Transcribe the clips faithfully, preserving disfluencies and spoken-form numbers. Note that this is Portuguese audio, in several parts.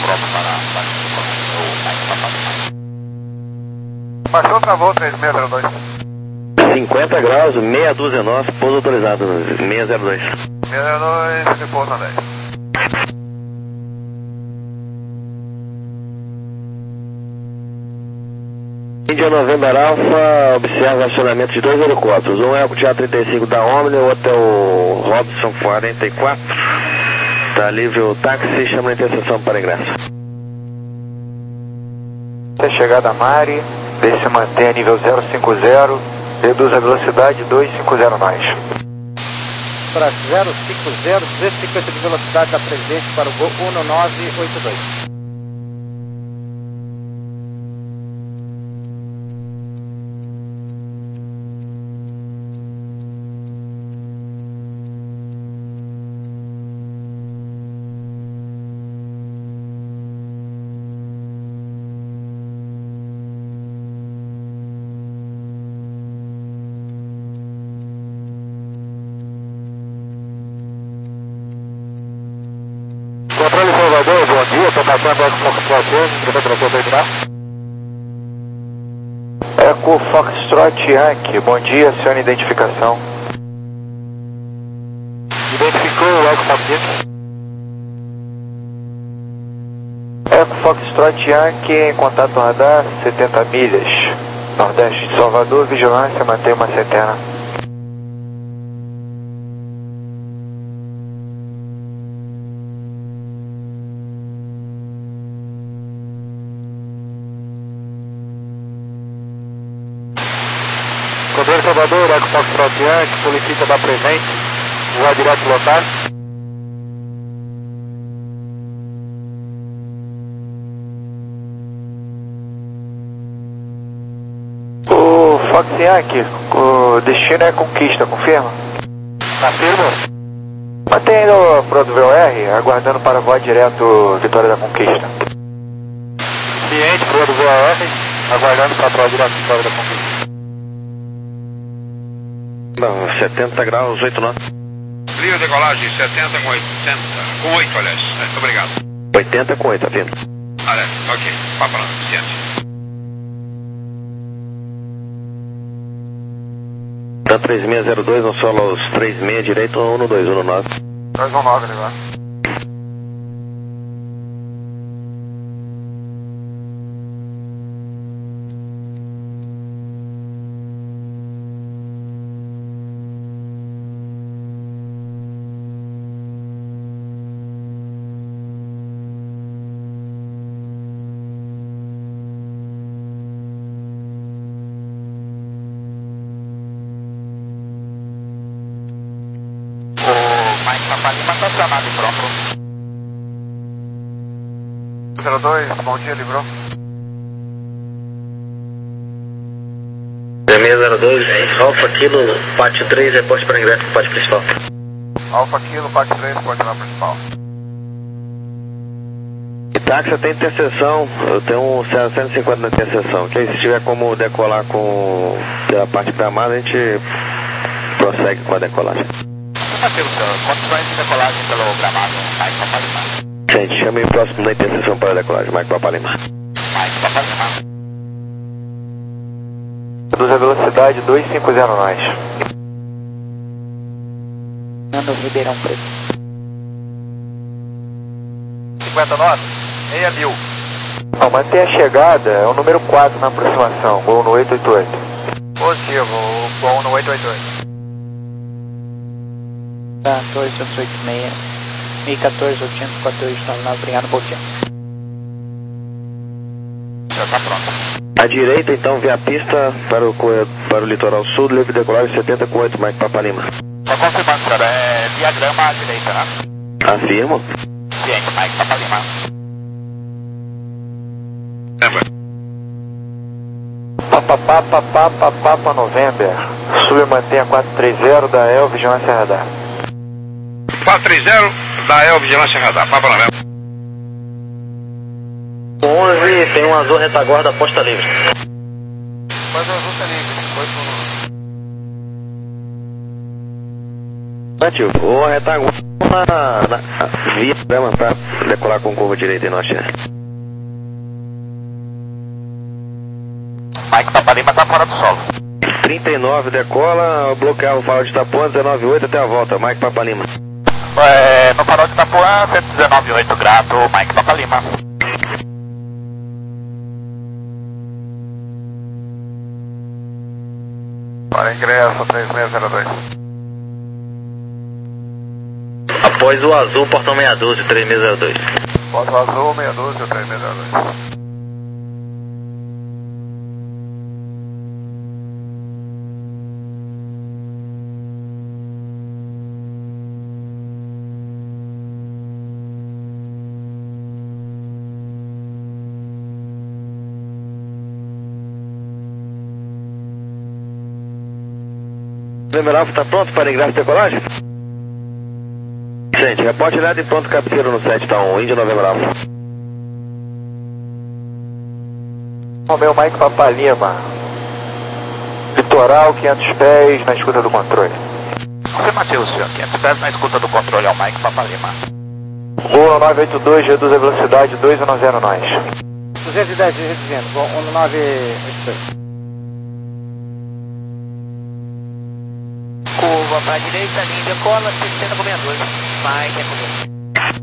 próprio para o Mike Papa Lima. Baixou, travou, três seis zero dois. cinquenta graus, meia dúzia nossa, pouso autorizado, seis zero dois. seis zero dois, repouso na dez. Índia November Alpha, observa acionamento de dois helicópteros. Um é o Teatro trinta e cinco da Omni, o outro é o Robson quarenta e quatro. Está livre o táxi, chama a interseção para ingresso. Até chegada a Mari, desce se mantém a nível zero cinco zero, reduz a velocidade dois cinco zero nós. Para zero cinco zero, duzentos e cinquenta de velocidade da presente para o Gol um nove oito dois. Controle Salvador, bom dia, estou passando Eco Foxtrot Yankee, temperatura terminal. Eco Foxtrot Yankee, bom dia, senhora identificação. Identificou o Eco Foxtrot? Eco Foxtrot Yankee em contato radar, setenta milhas. Nordeste de Salvador, vigilância, mantém uma centena. Controle Salvador, Eco Foxtrot Yankee, solicita da presente, voar direto lotar. O Fox Yankee, o destino é Conquista, confirma? Confirma. Mantém o Prodvel R, aguardando para voar direto Vitória da Conquista. Ciente, Prodvel R, aguardando para voar direto Vitória da Conquista. Não, setenta graus, oito nós. Clear decolagem setenta com oitenta. Com oito, aliás. Muito obrigado. oitenta com oito, tá vindo. Olha, ok. Papa Lima, ciente. Tá três seis zero dois, no solo aos três seis direito, um dois um nove. dois um nove, né? Mike Papa Lima está chamado próprio. zero dois, bom dia, livrou. seis zero dois, Alfa Kilo, pátio três, reporte para ingresso para o pátio principal. Alfa Kilo, parte três, coordenada principal. E táxi tem interseção, eu tenho um cento e cinquenta na interseção, que aí se tiver como decolar com a parte gramada, a gente prossegue com a decolagem. Afirmativo, senhor. Condições de decolagem pelo gramado, Mike Papa Lima. Gente, chame o próximo da interseção para a decolagem, Mike Papa Lima. Mike Papa Lima. Reduz a velocidade dois cinco zero nós. Nando Ribeirão Preto. cinquenta nove, meia mil. Não, mantém a chegada, é o número quatro na aproximação, Gol no oito oito oito. Positivo, Gol no oito oito oito. quatorze, oito oito seis, mil e quatorze, oitocentos e quatorze, nove nove, obrigado, bom dia. Já está pronto. À direita, então, via a pista para o, para o litoral sul, livre decolagem setenta com oito, Mike Papa Lima. Só confirmando, senhor, é diagrama à direita, né? Afirmo. Ciente, Mike Papa Lima. Papapá, papapá, Papa November. Sub mantém a quatro três zero da E L, vigilância radar. quatro três zero da E L, vigilância radar. Papa Lima. onze, tem um azul retaguarda, posta livre. Mas o azul tá livre, oito um nove. Ativo, o retaguarda na, na via Levantar, decolar com curva direita em norte. Mike Papa Lima tá fora do solo. trinta e nove, decola, bloquear o farol de Itapuã, dezenove oito até a volta, Mike Papa Lima. É, no farol de Itapuã, cento e dezenove oito, grato, Mike Papa Lima. Para ingresso, três seis zero dois. Após o azul, portão meia dúzia, três seis zero dois. Porto azul, meia dúzia, três seis zero dois. Novembro Alfa, está pronto para ingresso e decolagem? Gente, reporte lado e pronto, cabeceiro no sete, tá um, Índia Novembro Alfa. O meu Mike Papa Lima. Litoral, quinhentos pés, na escuta do controle. Afirmativo, senhor. quinhentos pés na escuta do controle, é o Mike Papa Lima. Gol nove oito dois, reduz a velocidade, dois um zero nós. duzentos e dez, reduzindo, Gol um nove oito dois. Curva para a direita, linha decola, sessenta com meia dúzia. Mike é comigo.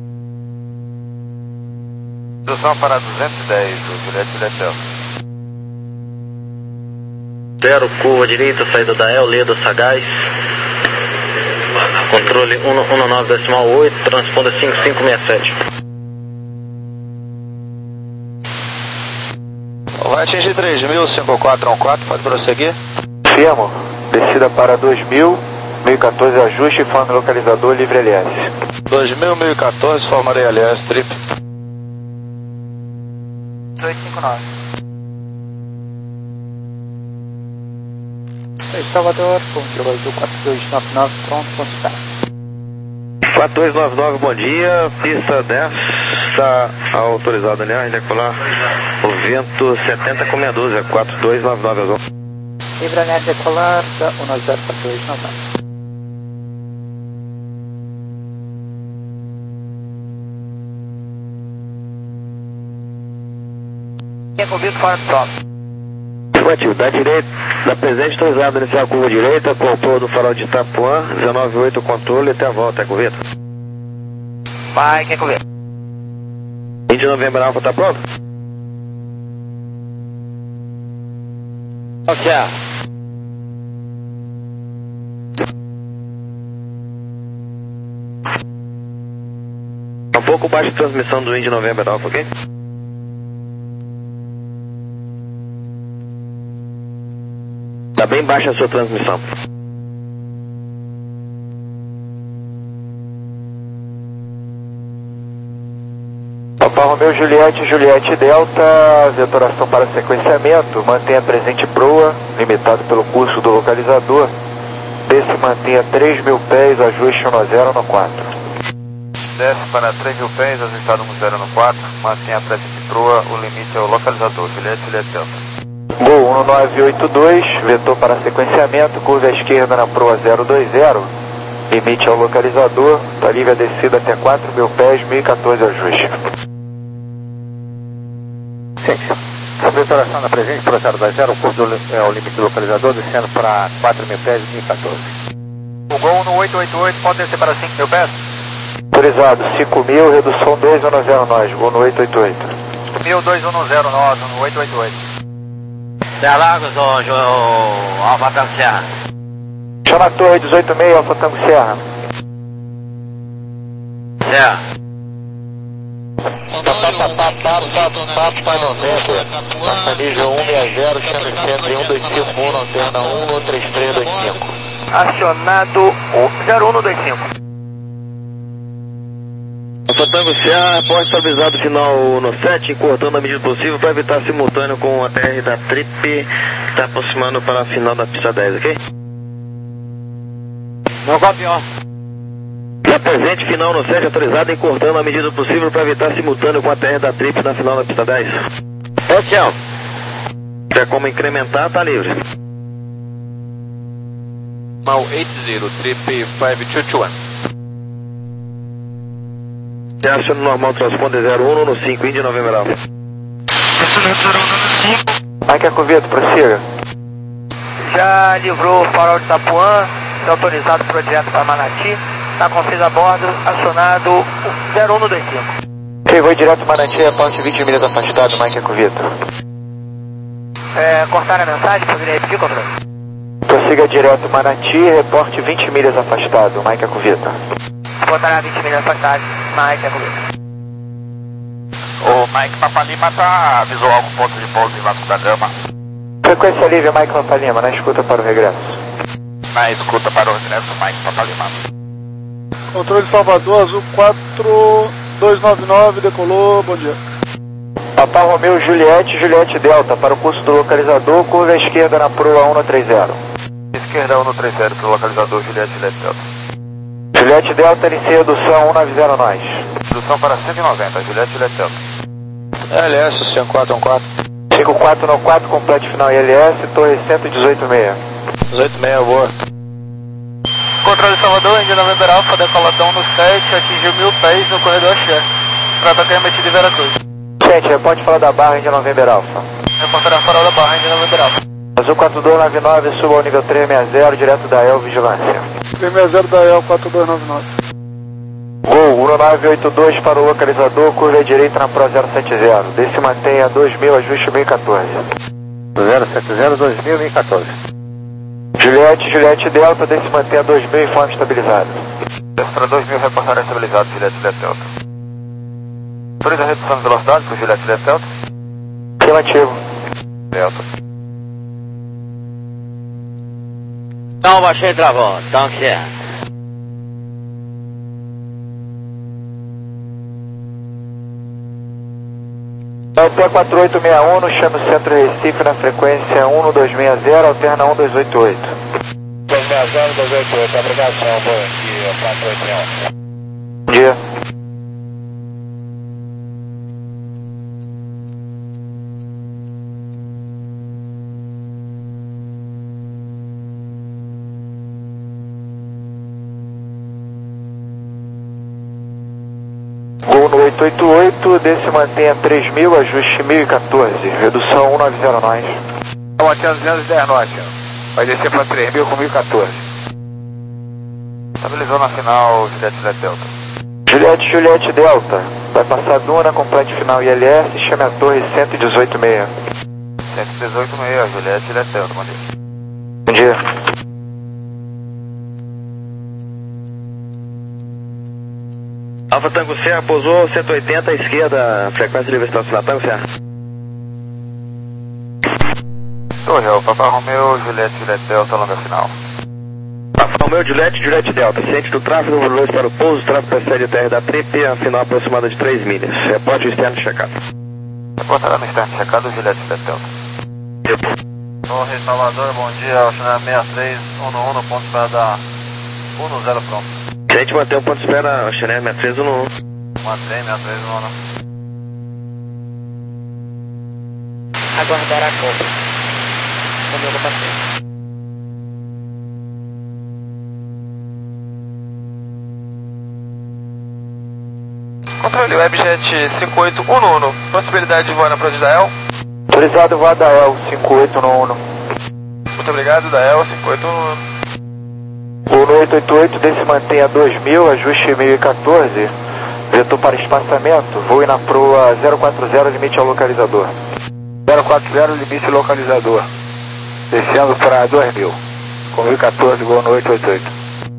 Redução para duzentos e dez, do Juliette Juliette Delta. Zero, curva direita, saída da El, Leda, Sagaz. Controle um nove decimal oito, transponder cinco cinco seis sete. Vai atingir três mil, cinco quatro um quatro, pode prosseguir. Firmo. Descida para dois mil, mil e quatorze ajuste, forma localizador, livre L S. dois mil, mil e quatorze, formarei L S, trip. oito cinco nove. Salvador, controle do quatro dois nove nove, pronto, ponto está. quatro dois nove nove, bom dia, pista dez, está autorizado, aliás, decolar o vento setenta com meia dúzia, quatro dois nove nove azul. Libranet decolar, da um zero quatro dois nove nove. Quem é comigo fora do solo? Afirmativo, da direita, da presente autorizado, iniciar a curva direita, controle do farol de Itapuã, dezenove oito, controle até a volta, é correto? Mike é comigo. Índia Novembro Alfa, tá pronto? Ok. Um pouco baixa a transmissão do Índia Novembro Alfa, ok? Tá bem baixa a sua transmissão. Alfa Romeo Juliette, Juliette Delta, vetoração para sequenciamento, mantenha presente proa, limitado pelo curso do localizador. Desce mantenha três mil pés, ajuste um zero no quatro. Desce para três mil pés, ajustado um zero no quatro, mantenha a presente proa, o limite é o localizador, Juliette Juliette Delta. Gol um nove oito dois, vetor para sequenciamento, curva à esquerda na proa zero dois zero, limite ao localizador, tá livre a descida até quatro mil pés, mil e quatorze ajuste. Vetoração na presente, para zero dois zero, o curso do, é o limite do localizador, descendo para quatro mil pés, mil e quatorze. O Gol no oito oito oito pode descer para cinco mil pés? Autorizado, cinco mil, redução dois um zero nós, gol no oito oito oito. mil dois um zero nove no oito oito oito. Serra Lagos, o Alfa Tango Serra. Chama a torre dezoito seis, Alfa Tango Serra. Serra. Papa noventa, Passanível um seis zero, chama centro um dois cinco um, lanterna um três três dois cinco. Acionado zero um no dois cinco. Alfa Tango Serra, após estabilizado final no sete, encurtando a medida possível para evitar simultâneo com a T R da Trip, que está aproximando para a final da pista dez, ok? Não copiou. Na presente final no sete, autorizado, encurtando a medida possível para evitar simultâneo com a T R da Trip na final da pista dez. É o céu. Se é como incrementar, tá livre. Mal oito zero, trip cinco dois dois um. Aciona normal transponder zero um no cinco, Indy November Alpha. Acionando zero um no cinco. Mike Acovito, prossiga. Já livrou o farol de Itapuã, está autorizado para o direto para Manati, está com seis a bordo, acionado zero um no dois cinco. Ok, vou direto Manati, reporte vinte milhas afastado, Mike Acovito. É, cortaram a mensagem, poderia repetir, controle? Prossiga direto Manati, reporte vinte milhas afastado, Mike Acovito. Cortaram a vinte milhas afastadas, Mike Acovito. O Mike Papa Lima tá avisou algum ponto de pouso em Vasco da Gama. Frequência livre, Mike Papa Lima, na escuta para o regresso. Na escuta para o regresso, Mike Papa Lima. Controle Salvador, Azul quatro dois nove nove, decolou, bom dia. Papa Romeu Juliette, Juliette Delta, para o curso do localizador, curva à esquerda na proa um no três zero. Esquerda um no três zero para o localizador Juliette Juliette Delta. Juliette Delta, inicia redução um nove zero nós. Redução para cento e noventa, Juliette Juliette Delta. L S cinco quatro um quatro. cinco quatro um quatro, complete final I L S, torre cento e dezoito seis. dezoito seis, boa. Controle Salvador, Indy November Alpha, decoladão no sete, atingiu mil pés no corredor chefe. Trata remetido de Veracruz. Gente, reporte fora da barra, Indy November Alpha. Reportará farol da barra, Indy November Alpha. Azul quatro dois nove nove, suba ao nível três seis zero, direto da E L, vigilância. três seis zero da E L quatro dois nove nove. Gol, um nove oito dois para o localizador, curva à direita na Pro zero sete zero. Desce mantenha dois mil, ajuste mil e quatorze. zero sete zero, dois mil, mil e quatorze. Juliette, Juliette Delta, desce mantenha dois mil, informe estabilizado. Desce para dois mil, reportar estabilizado, Juliette Juliette Delta. Autoriza a redução de velocidade para o Juliette Juliette Delta. Afirmativo. Delta. Então, baixei e travou, então certo. T quatro oito seis um, no chame o centro Recife na frequência um no dois seis zero, alterna um dois oito oito. dois seis zero, dois oito oito, obrigação, bom dia, quatro oito seis um. Bom dia. Gol no oito oito oito, desce mantenha três mil, ajuste mil e quatorze, redução um nove zero nós. Aqui a duzentos e dez nós, vai descer para três mil com mil e quatorze. Estabilizou na final, Juliette Juliette Delta. Juliette Juliette Delta, vai passar Duna, complete final I L S, chame a torre cento e dezoito seis. cento e dezoito seis, Juliette Juliette Delta, bom dia. Bom dia. Alfa Tango Serra, pousou cento e oitenta à esquerda, frequência livre estacionar, Tango Serra. Torre, o Papa Romeu, Juliette Juliette Delta, longa final. Papa Romeu, Juliette, Juliette Delta, ciente do tráfego, valores para o pouso, tráfego precede o T R da Trip, a final aproximada de três milhas. Reporte externo checado. Reportará no externo checado, Juliette Juliette Delta. Torre Salvador, bom dia, Alchinã sessenta e três, um no um, ponto para dar um no zero pronto. A gente mantém o ponto de espera, Chanel sessenta e três, um no um. Mantém, sessenta e três, um no um. Aguardar a compra. Como eu vou passar. Controle Webjet cinco oito um no um, possibilidade de voar na Prod da E L. Autorizado voar da E L cinco oito no um. Muito obrigado, da E L cinco oito um no um. O no oito oito oito, desce mantenha dois mil, ajuste mil e quatorze, vetor para espaçamento, voe na proa zero quatro zero, limite ao localizador. zero quatro zero, limite localizador. Descendo para dois mil, com mil e quatorze, gol no oito oito oito.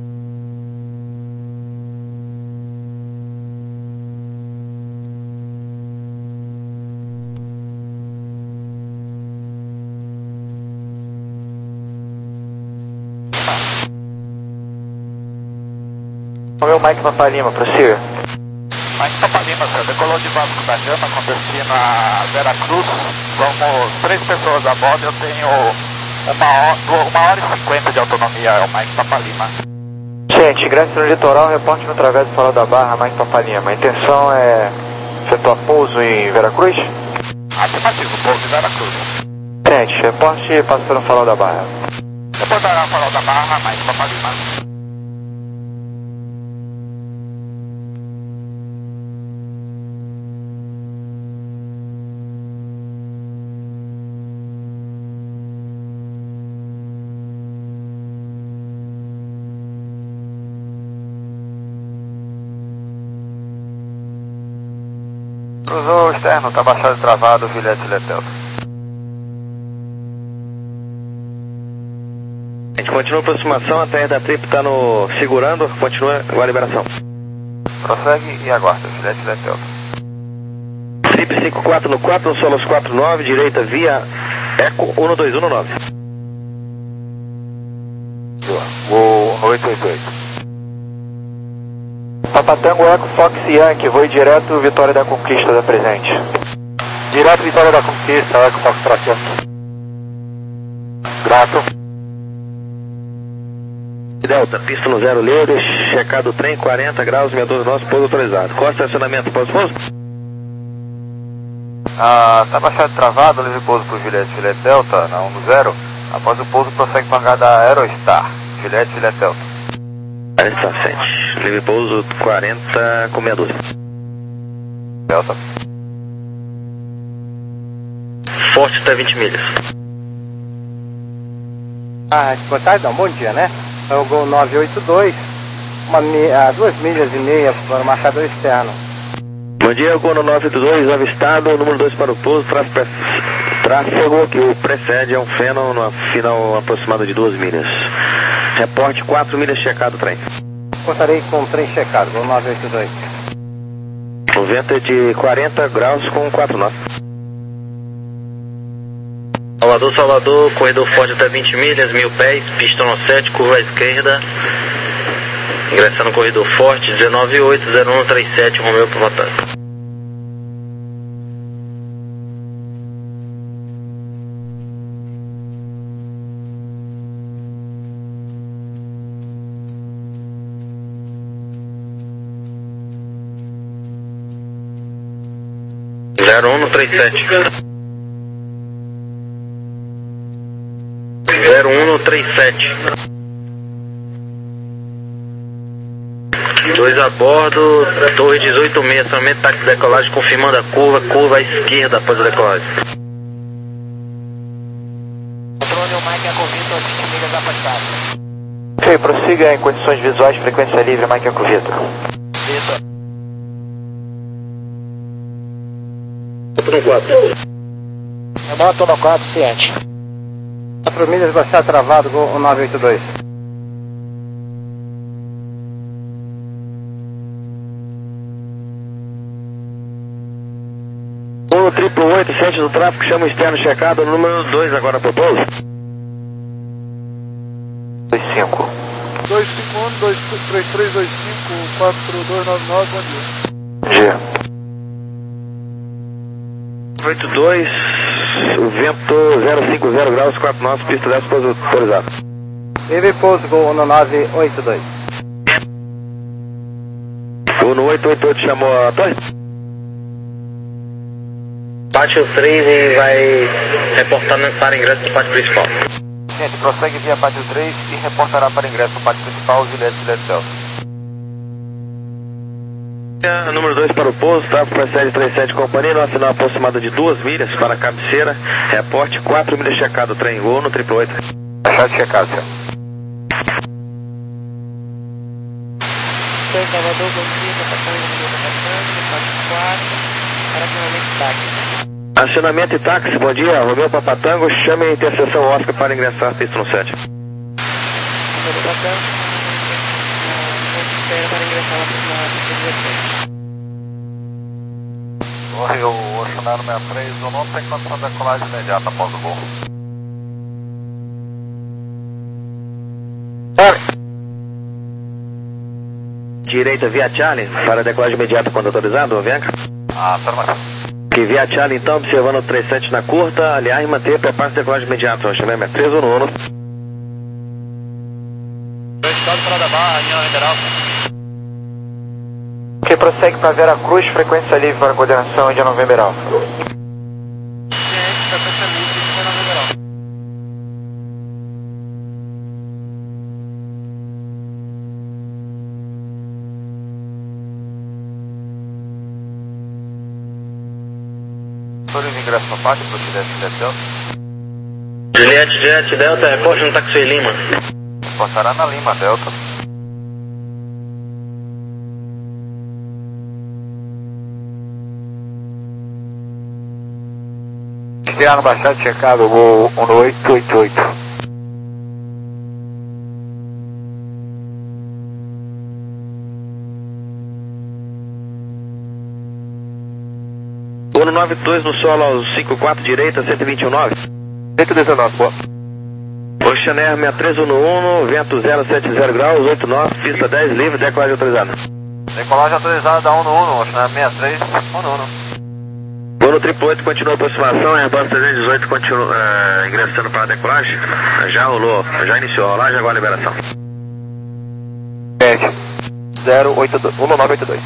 O meu Mike Papa Lima, prossiga. Mike Papa Lima, senhor, decolou de Vasco da Gama com destino a Veracruz. Vamos três pessoas a bordo, eu tenho uma hora, uma hora e cinquenta de autonomia, é o Mike Papa Lima. Gente, ingresse no litoral, reporte no travesso fora da barra, Mike Papa Lima. A intenção é efetuar pouso em Veracruz? Afirmativo, pouso em Veracruz. Gente, reporte passando farol da barra. Reportará o farol da barra, Mike Papa Lima. Cruzou o externo, tá baixado e travado, Juliette Juliette Delta. A gente continua a aproximação, a T R da Trip está no segurando, continua a liberação. Prossegue e aguarda, Juliette Juliette Delta. Trip cinco quatro no quatro, no Solos quatro nove, direita via Eco um dois um nove. Voo oito oito oito. Papatango Eco Fox Yankee, voo direto Vitória da Conquista da presente. Direto Vitória da Conquista, Eco Fox Yankee. Grato. Delta, pista no zero Leures, checado o trem, quarenta graus, meia dúzia nosso, pouso autorizado. Qual estacionamento, pouso, pouso? Ah, tá baixado e travado, livre pouso por Juliette Juliette Delta, na um do zero. Após o pouso, prossegue pancada Aerostar, Juliette Juliette Delta. quarenta sete, livre pouso quarenta com meia dúzia. Delta. Forte até vinte milhas. Ah, boa tarde, não, bom dia, né? É o Gol nove oito dois, uma, ah, duas milhas e meia para o marcador externo. Bom dia, Gol nove oito dois, avistado, número dois para o pouso, tráfego, tráfego que o precede é um feno no final aproximado de duas milhas. Reporte quatro milhas, checado o trem. Contarei com o trem checado, Gol nove oito dois. O vento é de quarenta graus com quatro nós. Salvador, Salvador, corredor forte até vinte milhas, mil pés, pista no sete, curva à esquerda. Ingressando no corredor forte, dezenove oito zero um três sete, Romeu Papatango. zero um três sete. zero um três sete. dois a bordo, torre dezoito seis, acionamento, táxi de decolagem, confirmando a curva, curva à esquerda após a decolagem. Controle, o Mike Acovito, vinte milhas afastadas. Ok, prossiga em condições visuais, frequência livre, Mike Acovito. Vitor. quatro no quatro. Remoto no quatro, ciente. quatro milhas, baixado travado, Gol nove oito dois. um triplo oito, sete do tráfego, chama o externo checado, número dois agora pro pouso. dois cinco. dois cinco um, dois três três dois cinco, quatro dois nove nove, bom dia. Bom dia. oito dois, vento zero cinco zero graus, quatro nós, pista dez, pouso autorizado. Livre pouso, Gol nove oito dois. O no oito oito oito chamou a torre? Pátio três e vai reportar para ingresso do pátio principal. Gente, prossegue via pátio três e reportará para ingresso no pátio principal, Juliette Juliette Delta. Número dois para o pouso, tráfego precede trinta e sete companhia, no final aproximado de duas milhas para a cabeceira, reporte quatro milhas checado, trem Gol no triplo oito. Baixado checado, senhor. Oi, Salvador, bom dia, Papatango, Papatango, quatro quatro, para finalmente táxi. Acionamento e táxi, bom dia, Romeu Papatango, chame a interseção Oscar para ingressar pista no sete. Número Papatango, espera para ingressar na pista dezesseis. Corre o Oceanaro sessenta e três, o não tem condição de decolagem imediata após o voo. Direita via Charlie, para decolagem imediata quando autorizado, Avianca. Ah, afirmativo. Que via Charlie então, observando o trinta e sete na curta, aliás, e manter, prepara de decolagem imediata, chamamento três um um. Estado para da barra, União Federal. Ok, prossegue para Vera Cruz, frequência livre para coordenação de November Alpha. Ciente, frequência livre, União Federal. Sobre o ingresso no pátio para o Juliette Juliette Delta. Juliette Juliette Delta, reporte no táxi Lima. Reportará na Lima Delta. Cristiano Machado, checado, voo um oito oito oito. Uno nove dois no solo aos cinco quatro, direita, cento e vinte e um nove. cento e dezenove, boa. Ocean Air sessenta e três onze, vento zero sete zero graus, oito nove, pista dez, livre, decolagem autorizada. Decolagem autorizada da Uno Uno, Ocean Air sessenta e três, Uno Uno. Uno oito oito continua a aproximação, Airbus trezentos e dezoito continua uh, ingressando para a decolagem. Já rolou, já iniciou a rolagem, agora a liberação. zero oito dois, um nove oito dois.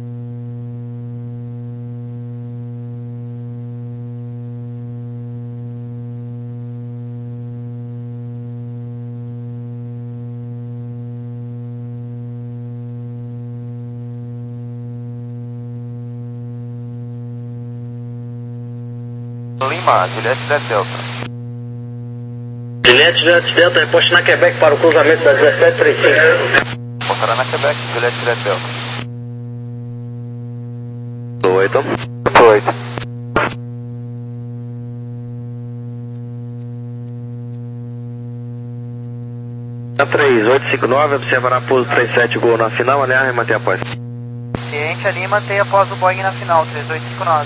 Lima, Juliette Jet Delta. Juliette Jet Delta, reposte na Quebec para o cruzamento da dezessete trinta e cinco. Postará na Quebec, Juliette Jet Delta. oito. oito. três oito cinco nove, observará pouso três sete Gol na final, aliás, e manter a pós. Ciente ali, mantenha após o Boeing na final, três oito cinco nove.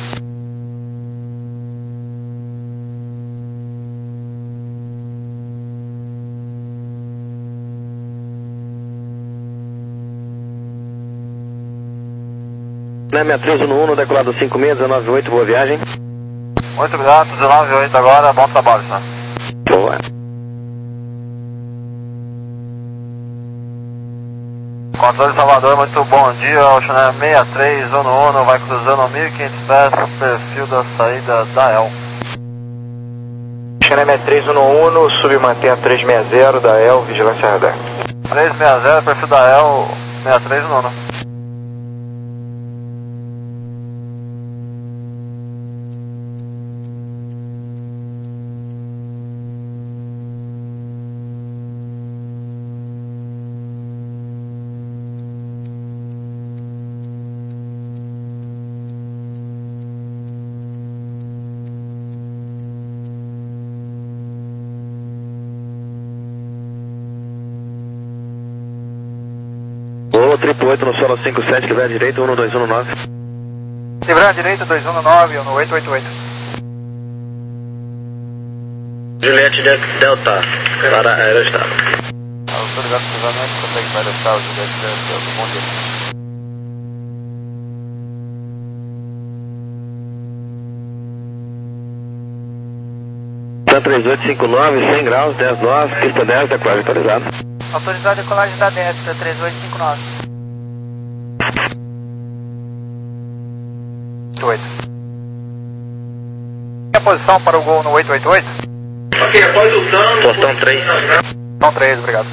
sessenta e três um um, decolado cinco seis, dezenove oito, boa viagem. Muito obrigado, dezenove oito agora, bom trabalho, senhor. Boa. Controle Salvador, muito bom dia, Ocean Air sessenta e três, Uno Uno, vai cruzando mil e quinhentos pés, perfil da saída da E L. Ocean Air sessenta e três, Uno Uno, submantenha trezentos e sessenta da E L, vigilância radar. trezentos e sessenta, perfil da E L, sessenta e três, Uno Uno. Gol oito oito no solo cinco sete, livrar direito, um dois um nove. Livrar direita, dois um nove, no oito oito oito. Juliette Delta, para aerostado. Autoridade de cruzamento, consegue para aerostado, Juliette Delta, bom dia. três oito cinco nove, cem graus, dez nove, pista dez, decolagem autorizada. Autorizado a decolagem da Destra, três oito cinco nove. oito. E a posição para o Gol no oito oito oito? Ok, após o dano. Portão três. Portão três, obrigado.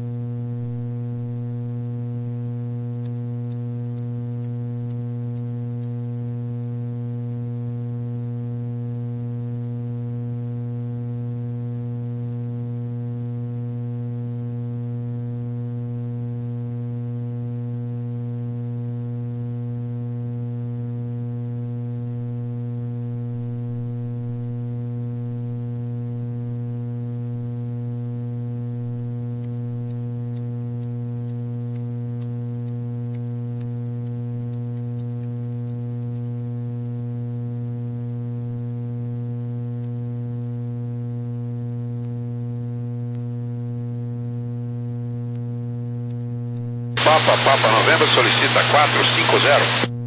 Papa, Papa Novembro solicita quatro cinco zero.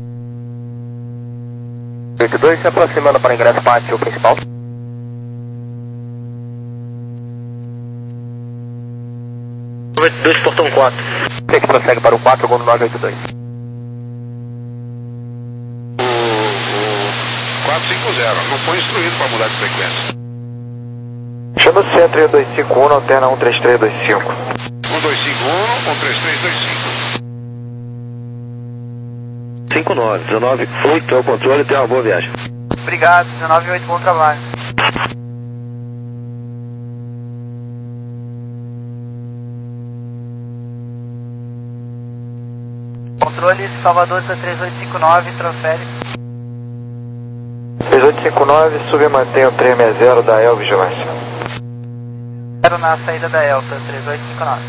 oito dois se aproximando para o ingresso pátio principal. oito dois, portão quatro. Você que prossegue para o quatro, Gol no nove oito dois. O, o quatro cinco zero, não foi instruído para mudar de frequência. Chama o centro um dois cinco um, alterna um três três dois cinco. um dois cinco um, um três três dois cinco. cinco nove, dezenove oito é o controle, tenha uma boa viagem. Obrigado, dezenove oito, bom trabalho. Controle Salvador três oito cinco nove, transfere. três oito cinco nove, sub e mantém o três seis zero da El Vigilância. Quero na saída da Elta, três oito cinco nove.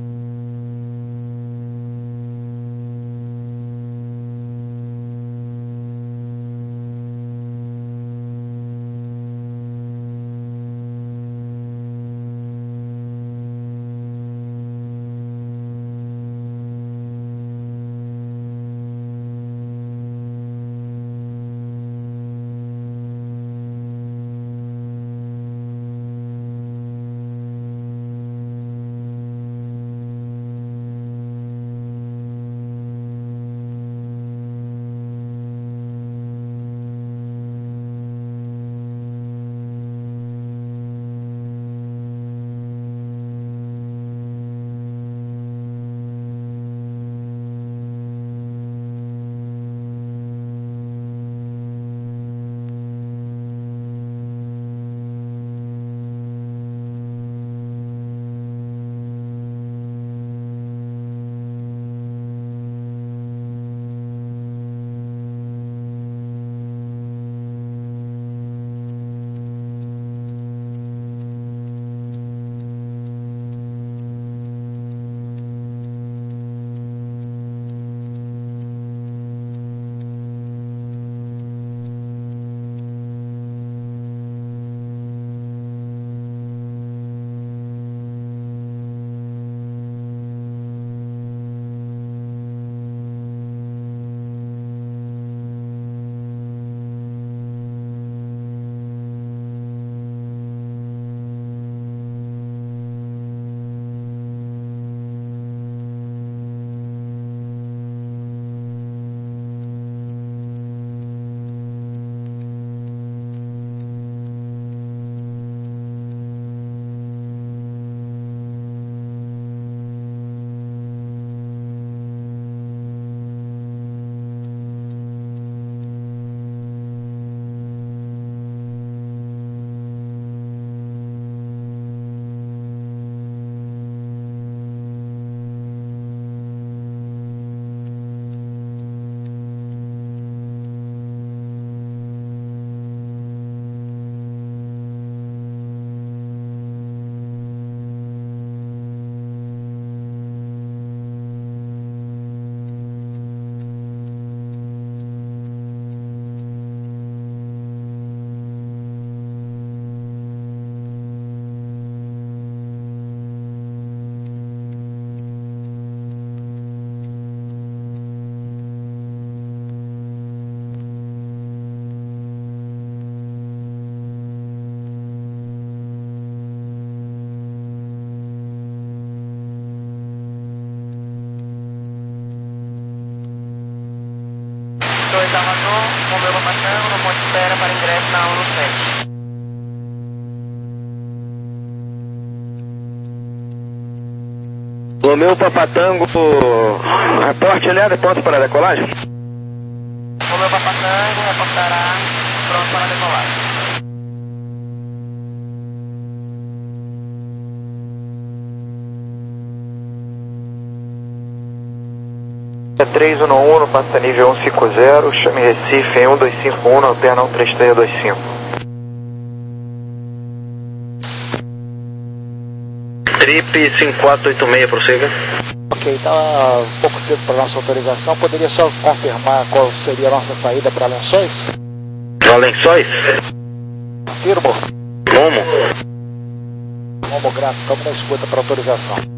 Salvador, Romeu Papatango, no ponto de espera para ingresso na ONU sete. Romeu Papatango, reporte ali, pronto para a decolagem? Romeu Papatango, reportará pronto para a decolagem. três um um, passa nível um cinco zero, chame Recife em um dois cinco um, alterna um três três dois cinco. Trip cinco quatro oito seis, prossiga. Ok, está um pouco cedo para nossa autorização, poderia só confirmar qual seria a nossa saída para Lençóis? Para Lençóis? Firmo. Momo. Momo, grato, estamos na escuta para autorização.